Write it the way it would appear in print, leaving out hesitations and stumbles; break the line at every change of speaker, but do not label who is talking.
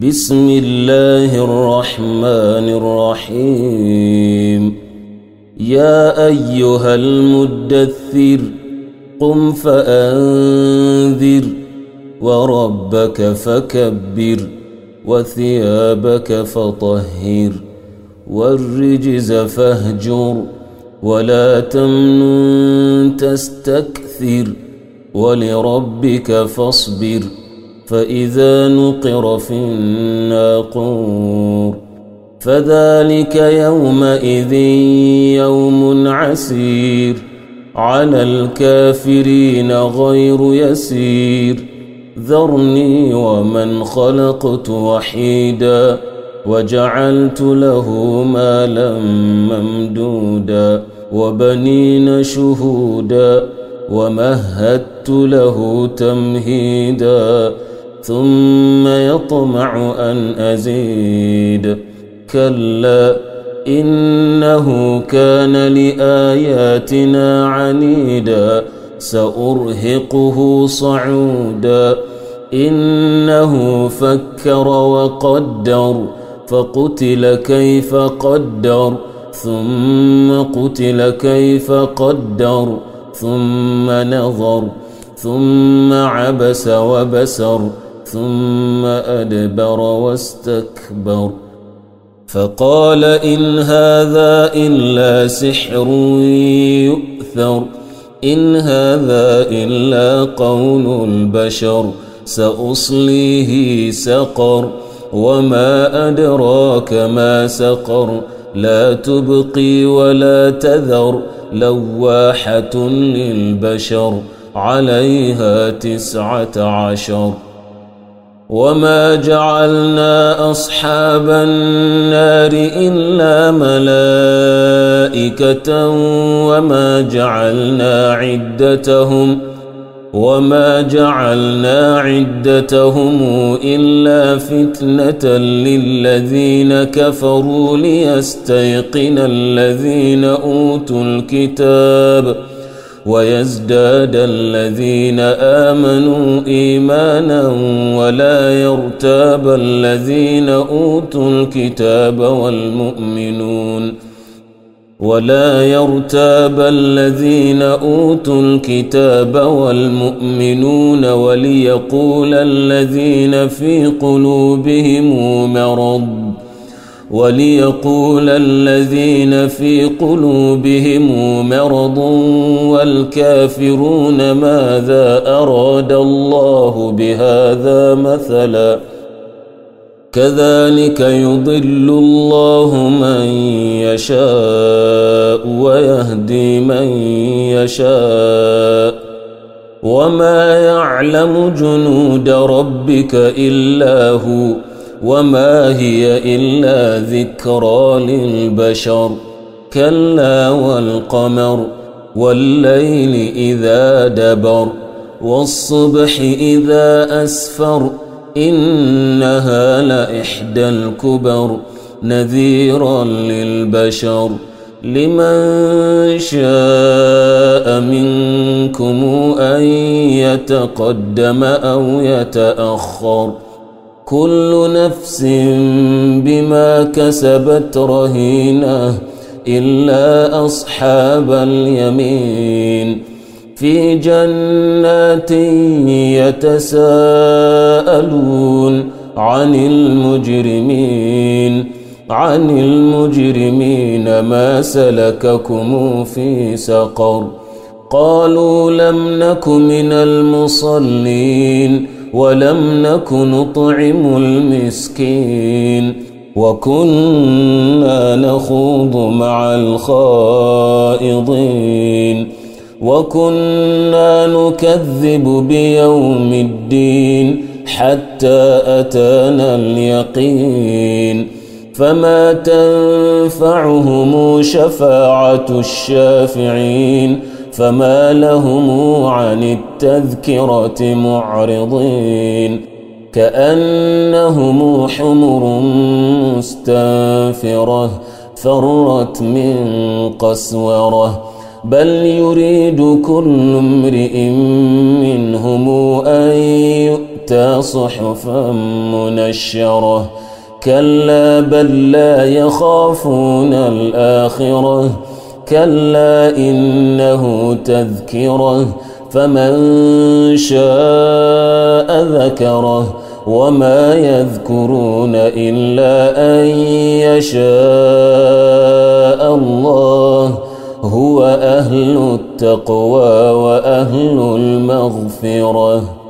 بسم الله الرحمن الرحيم يا أيها المدثر قم فأنذر وربك فكبر وثيابك فطهر والرجز فاهجر ولا تمنن تستكثر ولربك فاصبر فإذا نقر في الناقور فذلك يومئذ يوم عسير على الكافرين غير يسير ذرني ومن خلقت وحيدا وجعلت له مالا ممدودا وبنين شهودا ومهدت له تمهيدا ثم يطمع أن أزيد كلا إنه كان لآياتنا عنيدا سأرهقه صعودا إنه فكر وقدر فقتل كيف قدر ثم قتل كيف قدر ثم نظر ثم عبس وبسر ثم أدبر واستكبر فقال إن هذا إلا سحر يؤثر إن هذا إلا قول البشر سأصليه سقر وما أدراك ما سقر لا تبقي ولا تذر لواحة للبشر عليها 19 وما جعلنا أصحاب النار إلا ملائكة وما جعلنا عدتهم إلا فتنة للذين كفروا ليستيقن الذين أوتوا الكتاب ويزداد الذين آمنوا إيمانا ولا يرتاب الذين أوتوا الكتاب والمؤمنون وليقول الذين في قلوبهم مرض والكافرون ماذا أراد الله بهذا مثلا كذلك يضل الله من يشاء ويهدي من يشاء وما يعلم جنود ربك إلا هو وما هي إلا ذكرى للبشر كلا والقمر والليل إذا دبر والصبح إذا أسفر إنها لإحدى الكبر نذيرا للبشر لمن شاء منكم أن يتقدم أو يتأخر كل نفس بما كسبت رهينة إلا أصحاب اليمين في جنات يتساءلون عن المجرمين ما سلككم في سقر قالوا لم نك من المصلين ولم نك نطعم المسكين وكنا نخوض مع الخائضين وكنا نكذب بيوم الدين حتى أتانا اليقين فما تنفعهم شفاعة الشافعين فما لهم عن التذكرة معرضين كأنهم حمر مستنفرة فرت من قسورة بل يريد كل امرئ منهم أن يؤتى أوتيتا صحفا منشرة كلا بل لا يخافون الآخرة كلا إنه تذكرة فمن شاء ذكره وما يذكرون إلا أن يشاء الله هو أهل التقوى وأهل المغفرة.